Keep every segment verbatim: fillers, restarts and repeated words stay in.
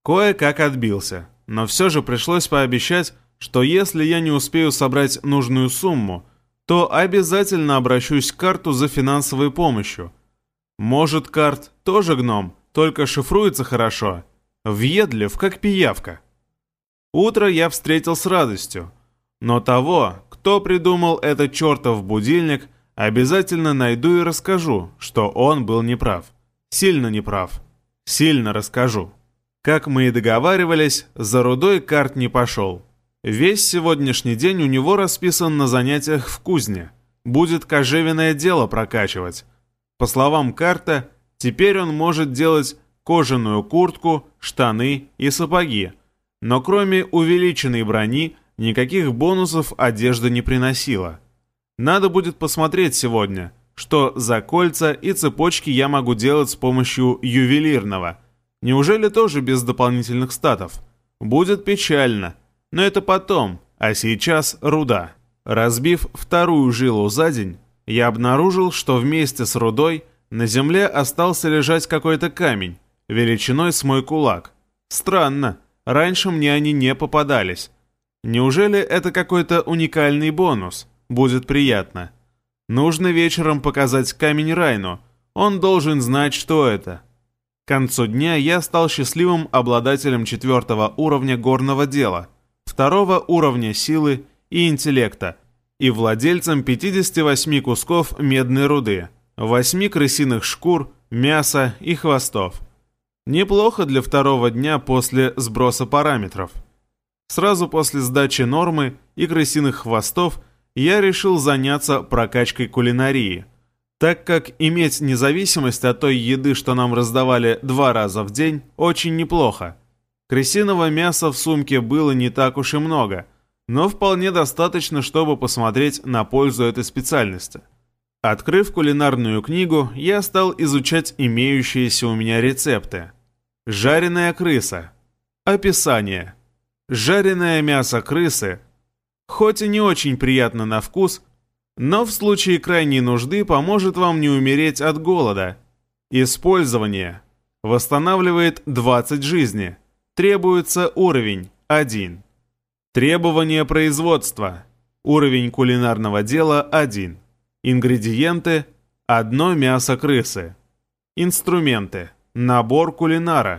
Кое-как отбился, но все же пришлось пообещать, что если я не успею собрать нужную сумму, то обязательно обращусь к Карту за финансовой помощью. Может, Карт тоже гном, только шифруется хорошо, въедлив, как пиявка. Утро я встретил с радостью, но того, кто придумал этот чертов будильник, обязательно найду и расскажу, что он был неправ. Сильно неправ. Сильно расскажу. Как мы и договаривались, за рудой Карт не пошел. Весь сегодняшний день у него расписан на занятиях в кузне. Будет кожевенное дело прокачивать. По словам Карта, теперь он может делать кожаную куртку, штаны и сапоги. Но кроме увеличенной брони, никаких бонусов одежда не приносила. Надо будет посмотреть сегодня, что за кольца и цепочки я могу делать с помощью ювелирного. Неужели тоже без дополнительных статов? Будет печально. Но это потом, а сейчас руда. Разбив вторую жилу за день, я обнаружил, что вместе с рудой на земле остался лежать какой-то камень, величиной с мой кулак. Странно, раньше мне они не попадались. Неужели это какой-то уникальный бонус? Будет приятно. Нужно вечером показать камень Райну, он должен знать, что это. К концу дня я стал счастливым обладателем четвертого уровня горного дела, второго уровня силы и интеллекта, и владельцем пятидесяти восьми кусков медной руды, восьми крысиных шкур, мяса и хвостов. Неплохо для второго дня после сброса параметров. Сразу после сдачи нормы и крысиных хвостов я решил заняться прокачкой кулинарии, так как иметь независимость от той еды, что нам раздавали два раза в день, очень неплохо. Крысиного мяса в сумке было не так уж и много, но вполне достаточно, чтобы посмотреть на пользу этой специальности. Открыв кулинарную книгу, я стал изучать имеющиеся у меня рецепты. Жареная крыса. Описание. Жареное мясо крысы, хоть и не очень приятно на вкус, но в случае крайней нужды поможет вам не умереть от голода. Использование. Восстанавливает двадцать жизни. Требуется уровень один. Требования производства. Уровень кулинарного дела один. Ингредиенты. Одно мясо крысы. Инструменты. Набор кулинара.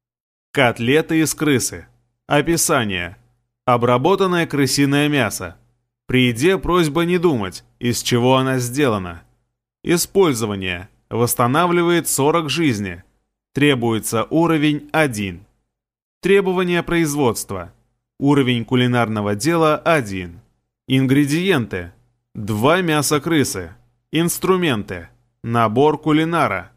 Котлеты из крысы. Описание. Обработанное крысиное мясо. При еде просьба не думать, из чего она сделана. Использование. Восстанавливает сорок жизни. Требуется уровень один. Требования производства. Уровень кулинарного дела один. Ингредиенты. Два мяса крысы. Инструменты. Набор кулинара.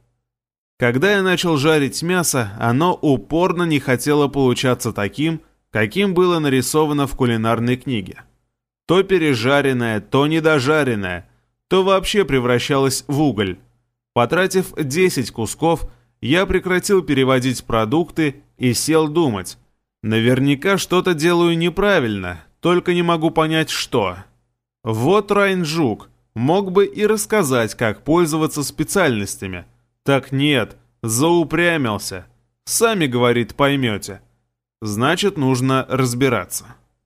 Когда я начал жарить мясо, оно упорно не хотело получаться таким, каким было нарисовано в кулинарной книге. То пережаренное, то недожаренное, то вообще превращалось в уголь. Потратив десять кусков, я прекратил переводить продукты и сел думать. Наверняка что-то делаю неправильно, только не могу понять, что. Вот Райн Жук мог бы и рассказать, как пользоваться специальностями. Так нет, заупрямился. Сами, говорит, поймете. Значит, нужно разбираться.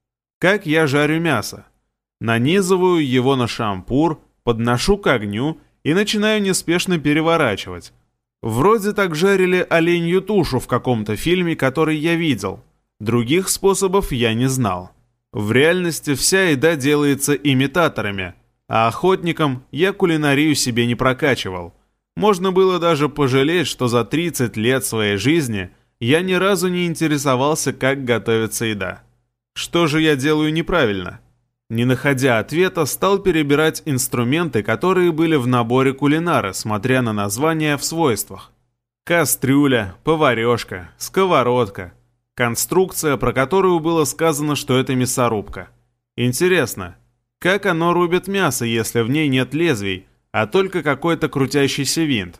Как я жарю мясо? Нанизываю его на шампур, подношу к огню и начинаю неспешно переворачивать. Вроде так жарили оленью тушу в каком-то фильме, который я видел. Других способов я не знал. В реальности вся еда делается имитаторами, а охотником я кулинарию себе не прокачивал. Можно было даже пожалеть, что за тридцать лет своей жизни я ни разу не интересовался, как готовится еда. Что же я делаю неправильно? Не находя ответа, стал перебирать инструменты, которые были в наборе кулинара, смотря на названия в свойствах. Кастрюля, поварешка, сковородка. Конструкция, про которую было сказано, что это мясорубка. Интересно, как оно рубит мясо, если в ней нет лезвий, а только какой-то крутящийся винт?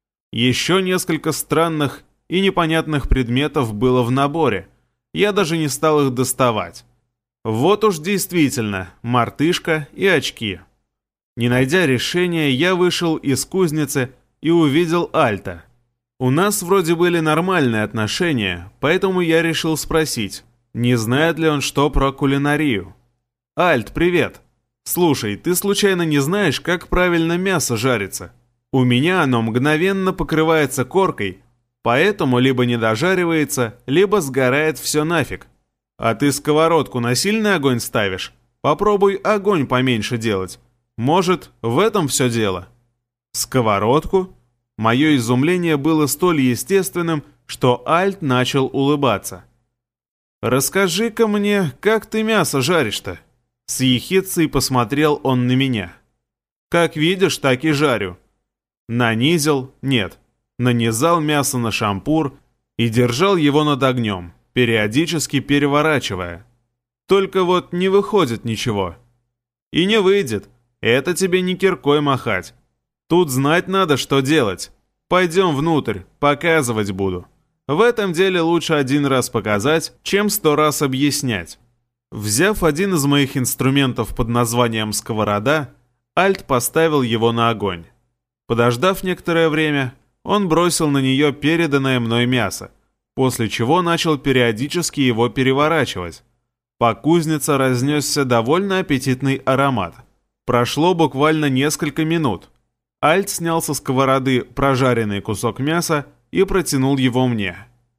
Еще несколько странных и непонятных предметов было в наборе. Я даже не стал их доставать. Вот уж действительно, мартышка и очки. Не найдя решения, я вышел из кузницы и увидел Альта. У нас вроде были нормальные отношения, поэтому я решил спросить, не знает ли он что про кулинарию. «Альт, привет! Слушай, ты случайно не знаешь, как правильно мясо жарится? У меня оно мгновенно покрывается коркой, поэтому либо не дожаривается, либо сгорает все нафиг. А ты сковородку на сильный огонь ставишь? Попробуй огонь поменьше делать. Может, в этом все дело?» «Сковородку?» Мое изумление было столь естественным, что Альт начал улыбаться. «Расскажи-ка мне, как ты мясо жаришь-то?» С ехидцей посмотрел он на меня. «Как видишь, так и жарю». Нанизил, нет, нанизал мясо на шампур и держал его над огнем, периодически переворачивая. Только вот не выходит ничего. И не выйдет, это тебе не киркой махать. Тут знать надо, что делать. Пойдем внутрь, показывать буду. В этом деле лучше один раз показать, чем сто раз объяснять. Взяв один из моих инструментов под названием сковорода, Альт поставил его на огонь. Подождав некоторое время, он бросил на нее переданное мной мясо, после чего начал периодически его переворачивать. По кузнице разнесся довольно аппетитный аромат. Прошло буквально несколько минут. Альт снял со сковороды прожаренный кусок мяса и протянул его мне.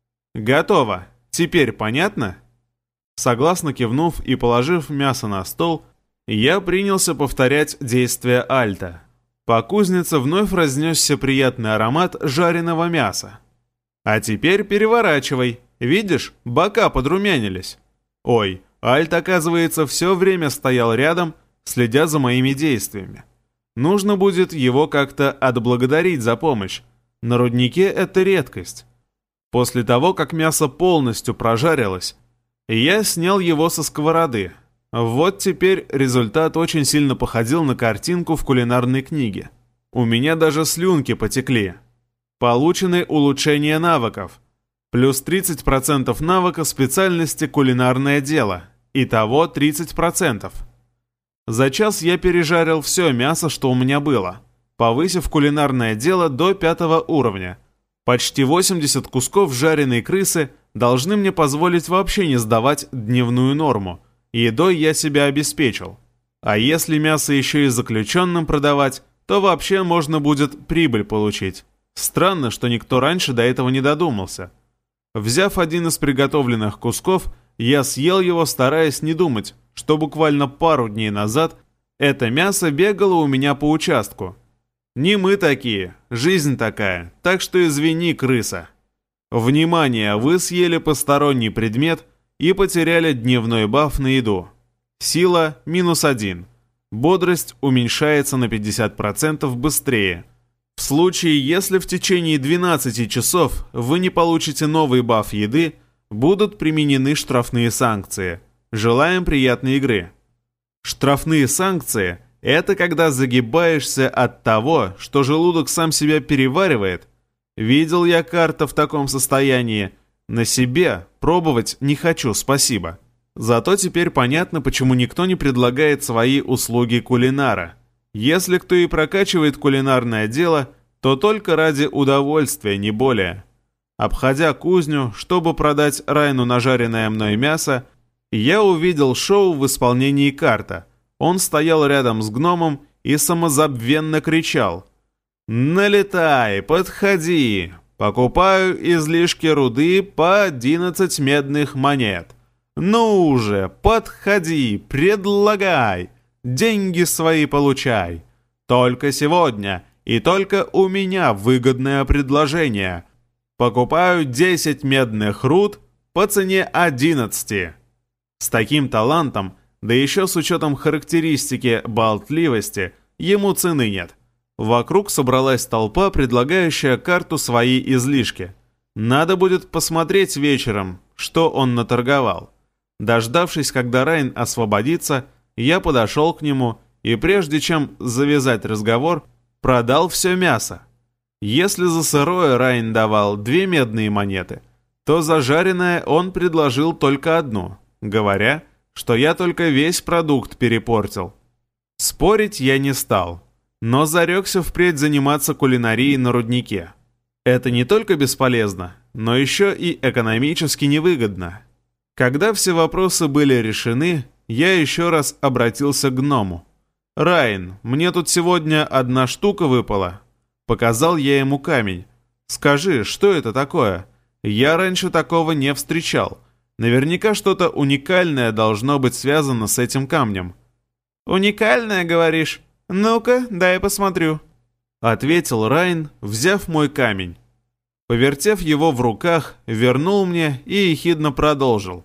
«Готово. Теперь понятно?» Согласно кивнув и положив мясо на стол, я принялся повторять действия Альта. По кузнице вновь разнесся приятный аромат жареного мяса. «А теперь переворачивай. Видишь, бока подрумянились». Ой, Альт, оказывается, все время стоял рядом, следя за моими действиями. Нужно будет его как-то отблагодарить за помощь. На руднике это редкость. После того, как мясо полностью прожарилось, я снял его со сковороды. Вот теперь результат очень сильно походил на картинку в кулинарной книге. У меня даже слюнки потекли. Получены улучшения навыков. Плюс тридцать процентов навыка специальности «Кулинарное дело». Итого тридцать процентов. За час я пережарил все мясо, что у меня было, повысив кулинарное дело до пятого уровня. Почти восемьдесят кусков жареной крысы должны мне позволить вообще не сдавать дневную норму. Едой я себя обеспечил. А если мясо еще и заключенным продавать, то вообще можно будет прибыль получить. Странно, что никто раньше до этого не додумался. Взяв один из приготовленных кусков, я съел его, стараясь не думать, что буквально пару дней назад это мясо бегало у меня по участку. Не мы такие, жизнь такая, так что извини, крыса. Внимание, вы съели посторонний предмет и потеряли дневной баф на еду. Сила минус один. Бодрость уменьшается на пятьдесят процентов быстрее. В случае, если в течение двенадцати часов вы не получите новый баф еды, будут применены штрафные санкции. Желаем приятной игры. Штрафные санкции – это когда загибаешься от того, что желудок сам себя переваривает. Видел я карта в таком состоянии. На себе пробовать не хочу, спасибо. Зато теперь понятно, почему никто не предлагает свои услуги кулинара. Если кто и прокачивает кулинарное дело, то только ради удовольствия, не более. Обходя кузню, чтобы продать Райну нажаренное мной мясо, я увидел Шоу в исполнении Карта. Он стоял рядом с гномом и самозабвенно кричал: «Налетай, подходи! Покупаю излишки руды по одиннадцать медных монет. Ну уже, подходи, предлагай, деньги свои получай. Только сегодня и только у меня выгодное предложение. Покупаю десять медных руд по цене одиннадцати». С таким талантом, да еще с учетом характеристики болтливости, ему цены нет. Вокруг собралась толпа, предлагающая карту свои излишки. Надо будет посмотреть вечером, что он наторговал. Дождавшись, когда Райн освободится, я подошел к нему и, прежде чем завязать разговор, продал все мясо. Если за сырое Райн давал две медные монеты, то за жареное он предложил только одну, говоря, что я только весь продукт перепортил. Спорить я не стал, но зарекся впредь заниматься кулинарией на руднике. Это не только бесполезно, но еще и экономически невыгодно. Когда все вопросы были решены, я еще раз обратился к гному. «Райан, мне тут сегодня одна штука выпала». Показал я ему камень. «Скажи, что это такое? Я раньше такого не встречал. Наверняка что-то уникальное должно быть связано с этим камнем». «Уникальное, говоришь? Ну-ка, дай посмотрю», — ответил Райан, взяв мой камень. Повертев его в руках, вернул мне и ехидно продолжил.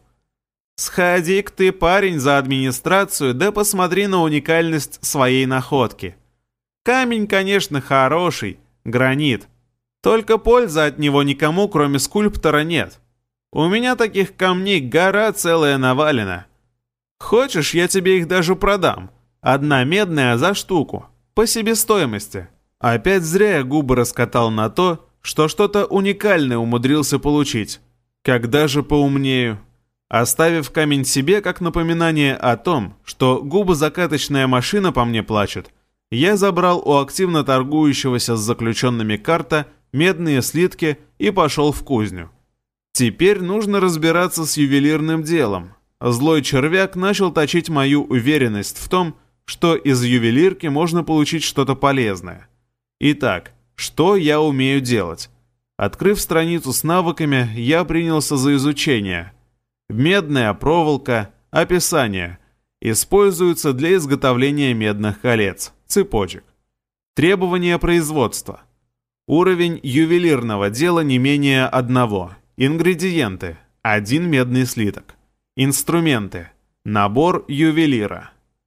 «Сходи-ка ты, парень, за администрацию, да посмотри на уникальность своей находки. Камень, конечно, хороший, гранит. Только пользы от него никому, кроме скульптора, нет. У меня таких камней гора целая навалена. Хочешь, я тебе их даже продам. Одна медная за штуку, по себестоимости». Опять зря я губы раскатал на то, что что-то уникальное умудрился получить. Когда же поумнею? Оставив камень себе как напоминание о том, что губозакаточная машина по мне плачет, я забрал у активно торгующегося с заключенными карта медные слитки и пошел в кузню. Теперь нужно разбираться с ювелирным делом. Злой червяк начал точить мою уверенность в том, что из ювелирки можно получить что-то полезное. Итак, что я умею делать? Открыв страницу с навыками, я принялся за изучение. Медная проволока, описание. Используется для изготовления медных колец, цепочек. Требования производства. Уровень ювелирного дела не менее одного. Ингредиенты. Один медный слиток. Инструменты. Набор ювелира.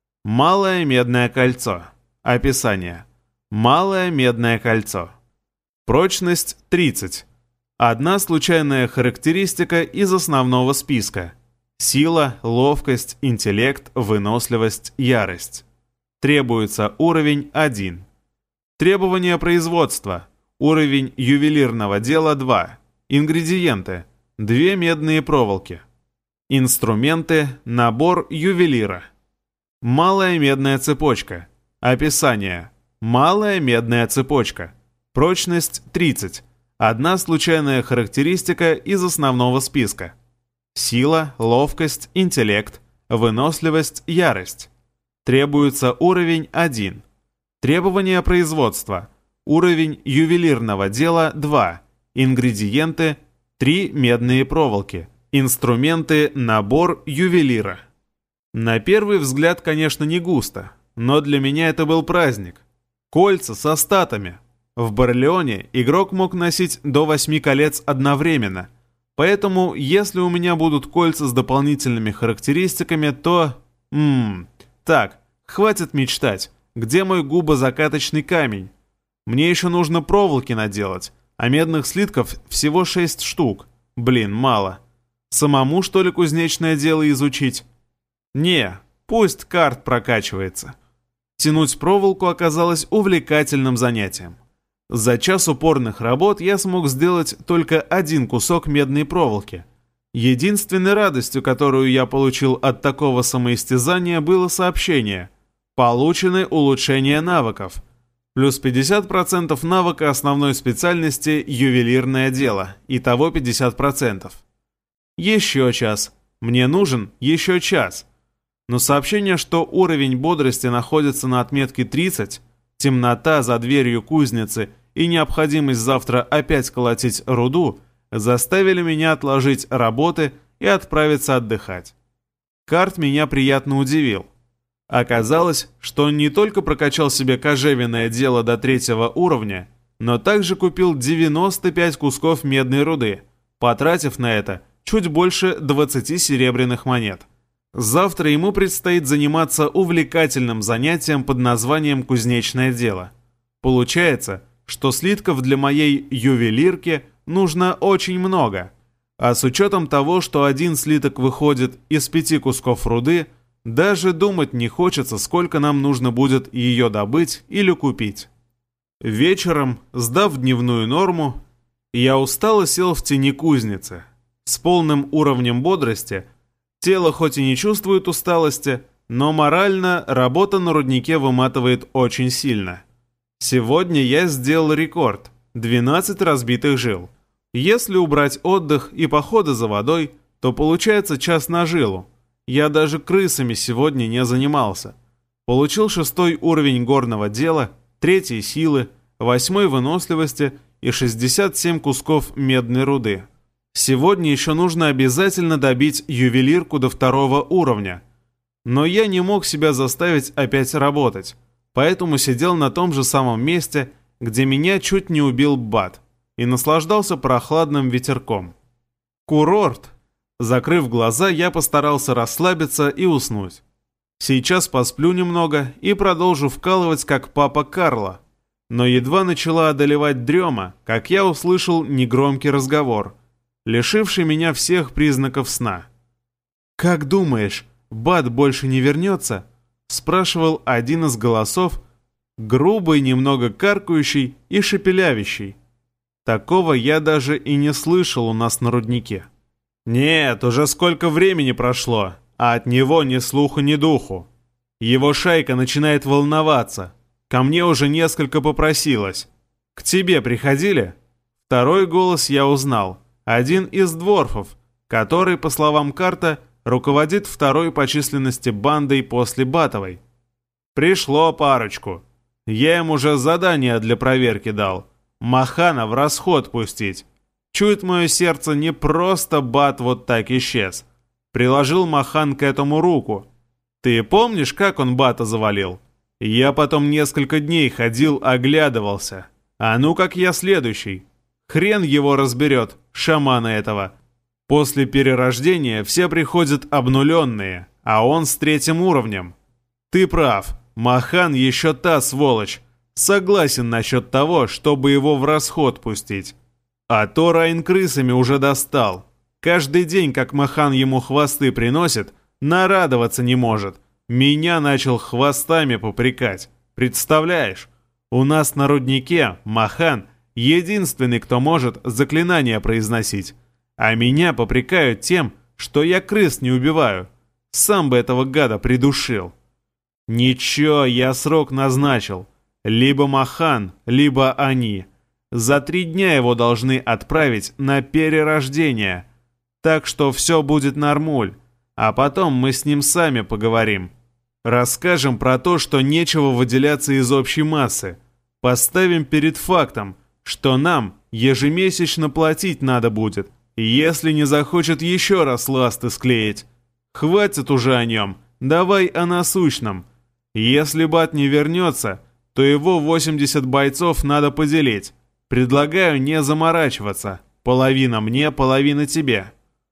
Малое медное кольцо. Описание. Малое медное кольцо. Прочность тридцать. Одна случайная характеристика из основного списка. Сила, ловкость, интеллект, выносливость, ярость. Требуется уровень один. Требования производства. Уровень ювелирного дела два. Ингредиенты. Две медные проволоки. Инструменты. Набор ювелира. Малая медная цепочка. Описание. Малая медная цепочка. Прочность тридцать. Одна случайная характеристика из основного списка. Сила, ловкость, интеллект, выносливость, ярость. Требуется уровень один. Требования производства. Уровень ювелирного дела два. Ингредиенты три медные проволоки. Инструменты, набор ювелира. На первый взгляд, конечно, не густо, но для меня это был праздник. Кольца со статами. В Барлеоне игрок мог носить до восьми колец одновременно, поэтому если у меня будут кольца с дополнительными характеристиками, то... Ммм... Так, хватит мечтать. Где мой губозакаточный камень? Мне еще нужно проволоки наделать, а медных слитков всего шесть штук. Блин, мало. Самому, что ли, кузнечное дело изучить? Не, пусть карт прокачивается. Тянуть проволоку оказалось увлекательным занятием. За час упорных работ я смог сделать только один кусок медной проволоки. Единственной радостью, которую я получил от такого самоистязания, было сообщение: получены улучшения навыков. Плюс пятьдесят процентов навыка основной специальности «Ювелирное дело», итого пятьдесят процентов. Еще час. Мне нужен еще час. Но сообщение, что уровень бодрости находится на отметке тридцать, темнота за дверью кузницы и необходимость завтра опять колотить руду, заставили меня отложить работы и отправиться отдыхать. Карт меня приятно удивил. Оказалось, что он не только прокачал себе кожевенное дело до третьего уровня, но также купил девяносто пять кусков медной руды, потратив на это чуть больше двадцати серебряных монет. Завтра ему предстоит заниматься увлекательным занятием под названием «Кузнечное дело». Получается, что слитков для моей ювелирки нужно очень много, а с учетом того, что один слиток выходит из пяти кусков руды, даже думать не хочется, сколько нам нужно будет ее добыть или купить. Вечером, сдав дневную норму, я устало сел в тени кузницы. С полным уровнем бодрости тело хоть и не чувствует усталости, но морально работа на руднике выматывает очень сильно. Сегодня я сделал рекорд. двенадцать разбитых жил. Если убрать отдых и походы за водой, то получается час на жилу. Я даже крысами сегодня не занимался. Получил шестой уровень горного дела, третьей силы, восьмой выносливости и шестьдесят семь кусков медной руды. Сегодня еще нужно обязательно добить ювелирку до второго уровня. Но я не мог себя заставить опять работать, поэтому сидел на том же самом месте, где меня чуть не убил Бат, и наслаждался прохладным ветерком. Курорт. Закрыв глаза, я постарался расслабиться и уснуть. Сейчас посплю немного и продолжу вкалывать, как папа Карло. Но едва начала одолевать дрема, как я услышал негромкий разговор, лишивший меня всех признаков сна. «Как думаешь, Бат больше не вернется?» — спрашивал один из голосов, грубый, немного каркающий и шепелявящий. Такого я даже и не слышал у нас на руднике. «Нет, уже сколько времени прошло, а от него ни слуху, ни духу. Его шайка начинает волноваться. Ко мне уже несколько попросилось. К тебе приходили?» Второй голос я узнал. Один из дворфов, который, по словам Карта, руководит второй по численности бандой после Батовой. «Пришло парочку. Я им уже задание для проверки дал. Махана в расход пустить. Чует мое сердце, не просто Бат вот так исчез. Приложил Махан к этому руку. Ты помнишь, как он Бата завалил? Я потом несколько дней ходил, оглядывался. А ну как я следующий. Хрен его разберет, шамана этого. После перерождения все приходят обнуленные, а он с третьим уровнем. Ты прав, Махан еще та сволочь. Согласен насчет того, чтобы его в расход пустить. А то Райн крысами уже достал. Каждый день, как Махан ему хвосты приносит, нарадоваться не может. Меня начал хвостами попрекать. Представляешь, у нас на руднике Махан единственный, кто может заклинания произносить. А меня попрекают тем, что я крыс не убиваю. Сам бы этого гада придушил. Ничего, я срок назначил. Либо Махан, либо они. За три дня его должны отправить на перерождение. Так что все будет нормуль. А потом мы с ним сами поговорим. Расскажем про то, что нечего выделяться из общей массы. Поставим перед фактом, что нам ежемесячно платить надо будет, если не захочет еще раз ласты склеить. Хватит уже о нем, давай о насущном. Если Бат не вернется, то его восемьдесят бойцов надо поделить. Предлагаю не заморачиваться. Половина мне, половина тебе.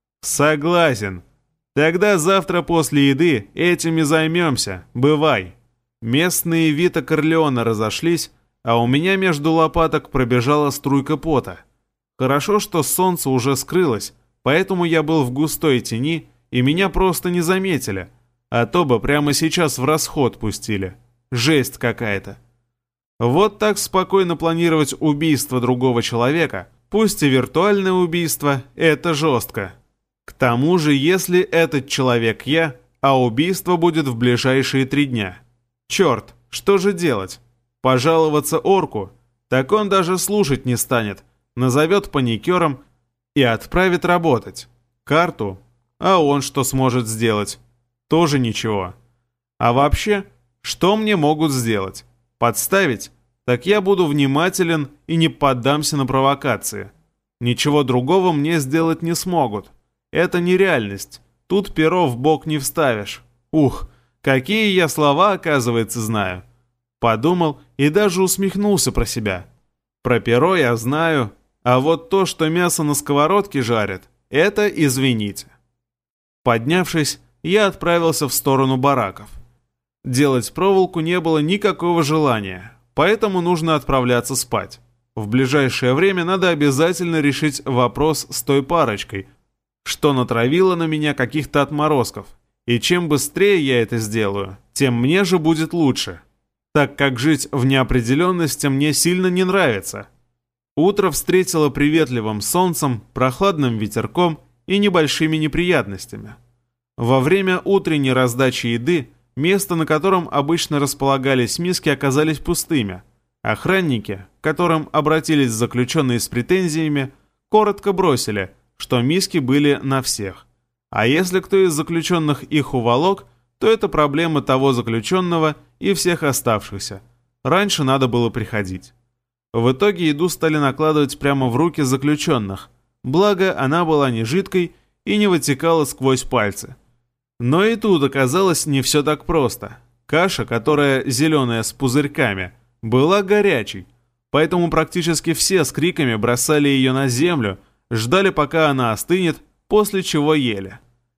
Согласен. Тогда завтра после еды этим и займемся. Бывай. Местные Вита Корлеона разошлись, а у меня между лопаток пробежала струйка пота. Хорошо, что солнце уже скрылось, поэтому я был в густой тени, и меня просто не заметили, а то бы прямо сейчас в расход пустили. Жесть какая-то. Вот так спокойно планировать убийство другого человека, пусть и виртуальное убийство, это жестко. К тому же, если этот человек я, а убийство будет в ближайшие три дня. Черт, что же делать? Пожаловаться орку? Так он даже слушать не станет, назовет паникером и отправит работать. Карту? А он что сможет сделать? Тоже ничего. А вообще, что мне могут сделать? Подставить? Так я буду внимателен и не поддамся на провокации. Ничего другого мне сделать не смогут. Это нереальность. Тут перо в бок не вставишь. Ух, какие я слова, оказывается, знаю. Подумал и даже усмехнулся про себя. Про перо я знаю, а вот то, что мясо на сковородке жарят, это извините. Поднявшись, я отправился в сторону бараков. Делать проволоку не было никакого желания, поэтому нужно отправляться спать. В ближайшее время надо обязательно решить вопрос с той парочкой, что натравило на меня каких-то отморозков. И чем быстрее я это сделаю, тем мне же будет лучше, так как жить в неопределенности мне сильно не нравится. Утро встретило приветливым солнцем, прохладным ветерком и небольшими неприятностями. Во время утренней раздачи еды место, на котором обычно располагались миски, оказались пустыми. Охранники, к которым обратились заключенные с претензиями, коротко бросили, что миски были на всех. А если кто из заключенных их уволок, то это проблема того заключенного и всех оставшихся. Раньше надо было приходить. В итоге еду стали накладывать прямо в руки заключенных, благо она была не жидкой и не вытекала сквозь пальцы. Но и тут оказалось не все так просто. Каша, которая зеленая с пузырьками, была горячей, поэтому практически все с криками бросали ее на землю, ждали, пока она остынет, после чего ели.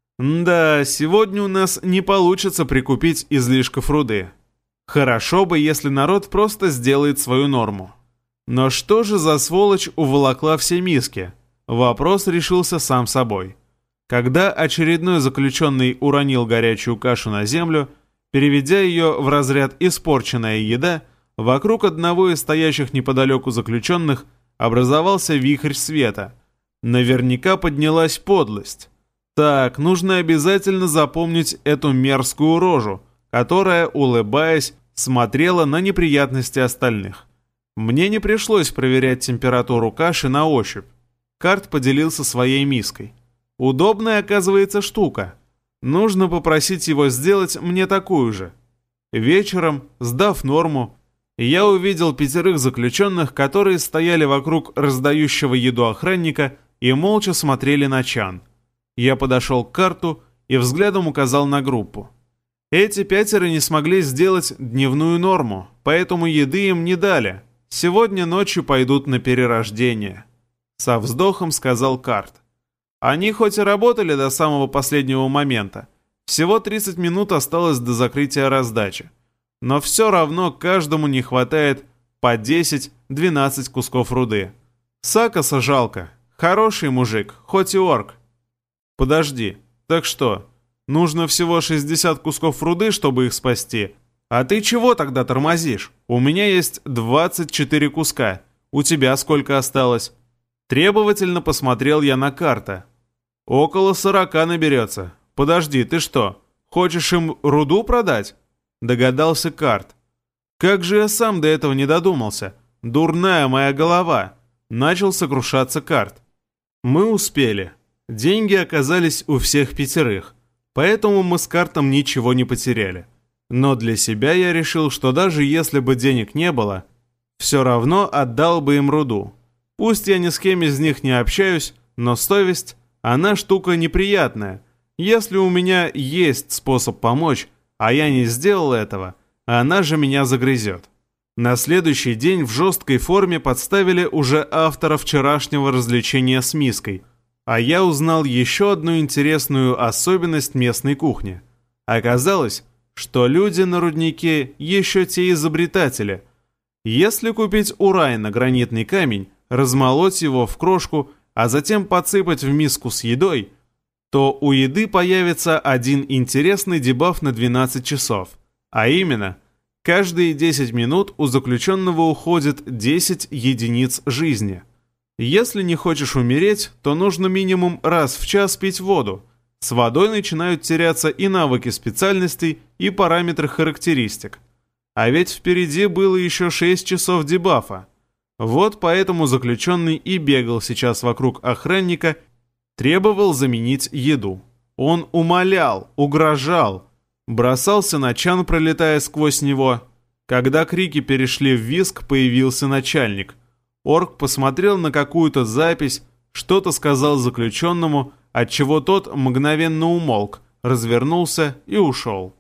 Да, сегодня у нас не получится прикупить излишков руды. Хорошо бы, если народ просто сделает свою норму. Но что же за сволочь уволокла все миски? Вопрос решился сам собой. Когда очередной заключенный уронил горячую кашу на землю, переведя ее в разряд «испорченная еда», вокруг одного из стоящих неподалеку заключенных образовался вихрь света. Наверняка поднялась подлость. Так, нужно обязательно запомнить эту мерзкую рожу, которая, улыбаясь, смотрела на неприятности остальных. Мне не пришлось проверять температуру каши на ощупь. Карт поделился своей миской. Удобная, оказывается, штука. Нужно попросить его сделать мне такую же. Вечером, сдав норму, я увидел пятерых заключенных, которые стояли вокруг раздающего еду охранника и молча смотрели на чан. Я подошел к карту и взглядом указал на группу. Эти пятеро не смогли сделать дневную норму, поэтому еды им не дали. Сегодня ночью пойдут на перерождение. Со вздохом сказал Карт. Они хоть и работали до самого последнего момента, всего тридцать минут осталось до закрытия раздачи, но все равно каждому не хватает по десять-двенадцать кусков руды. Сакаса жалко, хороший мужик, хоть и орк. Подожди, так что, нужно всего шестьдесят кусков руды, чтобы их спасти? А ты чего тогда тормозишь? У меня есть двадцать четыре куска, у тебя сколько осталось? Требовательно посмотрел я на карту. Около сорока наберется. Подожди, ты что, хочешь им руду продать? Догадался Карт. Как же я сам до этого не додумался? Дурная моя голова. Начал сокрушаться Карт. Мы успели. Деньги оказались у всех пятерых, поэтому мы с Картом ничего не потеряли. Но для себя я решил, что даже если бы денег не было, все равно отдал бы им руду. Пусть я ни с кем из них не общаюсь, но совесть, она штука неприятная. Если у меня есть способ помочь, а я не сделал этого, она же меня загрызет. На следующий день в жесткой форме подставили уже автора вчерашнего развлечения с миской, а я узнал еще одну интересную особенность местной кухни. Оказалось, что люди на руднике еще те изобретатели. Если купить урай на гранитный камень, размолоть его в крошку, а затем подсыпать в миску с едой, то у еды появится один интересный дебаф на двенадцать часов. А именно, каждые десять минут у заключенного уходит десять единиц жизни. Если не хочешь умереть, то нужно минимум раз в час пить воду. С водой начинают теряться и навыки специальностей, и параметры характеристик. А ведь впереди было еще шесть часов дебафа. Вот поэтому заключенный и бегал сейчас вокруг охранника, требовал заменить еду. Он умолял, угрожал, бросался на чан, пролетая сквозь него. Когда крики перешли в визг, появился начальник. Орк посмотрел на какую-то запись, что-то сказал заключенному, отчего тот мгновенно умолк, развернулся и ушел.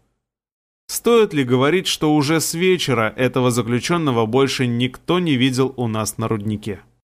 Стоит ли говорить, что уже с вечера этого заключенного больше никто не видел у нас на руднике?